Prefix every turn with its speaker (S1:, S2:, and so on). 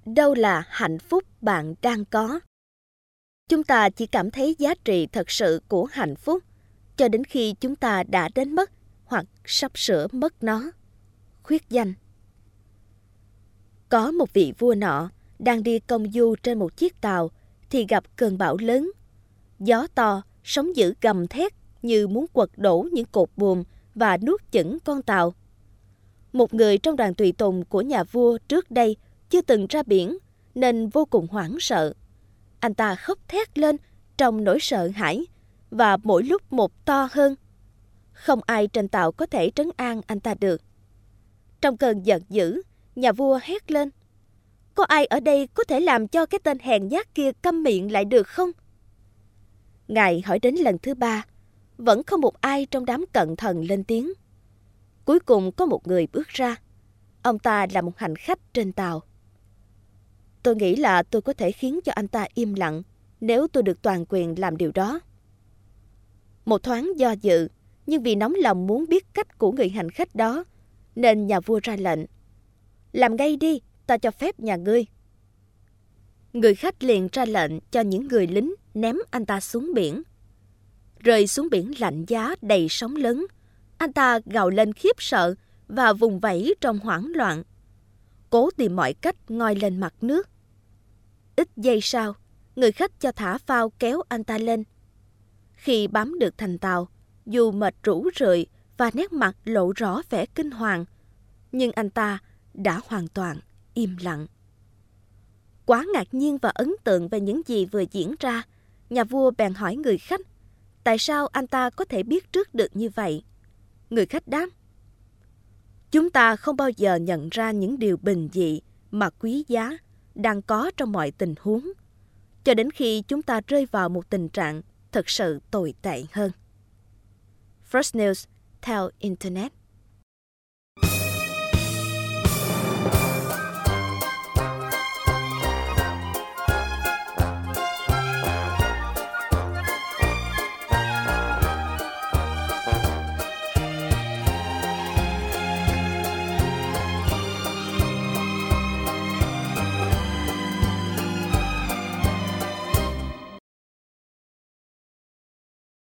S1: Đâu là hạnh phúc bạn đang có? Chúng ta chỉ cảm thấy giá trị thật sự của hạnh phúc cho đến khi chúng ta đã đến mất hoặc sắp sửa mất nó. Khuyết danh. Có một vị vua nọ đang đi công du trên một chiếc tàu thì gặp cơn bão lớn. Gió to, sóng dữ gầm thét như muốn quật đổ những cột buồm và nuốt chửng con tàu. Một người trong đoàn tùy tùng của nhà vua trước đây chưa từng ra biển nên vô cùng hoảng sợ. Anh ta khóc thét lên trong nỗi sợ hãi và mỗi lúc một to hơn. Không ai trên tàu có thể trấn an anh ta được. Trong cơn giận dữ, nhà vua hét lên: "Có ai ở đây có thể làm cho cái tên hèn nhát kia câm miệng lại được không?" Ngài hỏi đến lần thứ 3, vẫn không một ai trong đám cận thần lên tiếng. Cuối cùng có một người bước ra. Ông ta là một hành khách trên tàu. "Tôi nghĩ là tôi có thể khiến cho anh ta im lặng nếu tôi được toàn quyền làm điều đó." Một thoáng do dự, nhưng vì nóng lòng muốn biết cách của người hành khách đó, nên nhà vua ra lệnh: "Làm ngay đi, ta cho phép nhà ngươi." Người khách liền ra lệnh cho những người lính ném anh ta xuống biển. Rơi xuống biển lạnh giá đầy sóng lớn, anh ta gào lên khiếp sợ và vùng vẫy trong hoảng loạn, cố tìm mọi cách ngoi lên mặt nước. Ít giây sau, người khách cho thả phao kéo anh ta lên. Khi bám được thành tàu, dù mệt rũ rượi và nét mặt lộ rõ vẻ kinh hoàng, nhưng anh ta đã hoàn toàn im lặng. Quá ngạc nhiên và ấn tượng về những gì vừa diễn ra, nhà vua bèn hỏi người khách tại sao anh ta có thể biết trước được như vậy. Người khách đáp: "Chúng ta không bao giờ nhận ra những điều bình dị mà quý giá đang có trong mọi tình huống, cho đến khi chúng ta rơi vào một tình trạng thật sự tồi tệ hơn." First News theo Internet.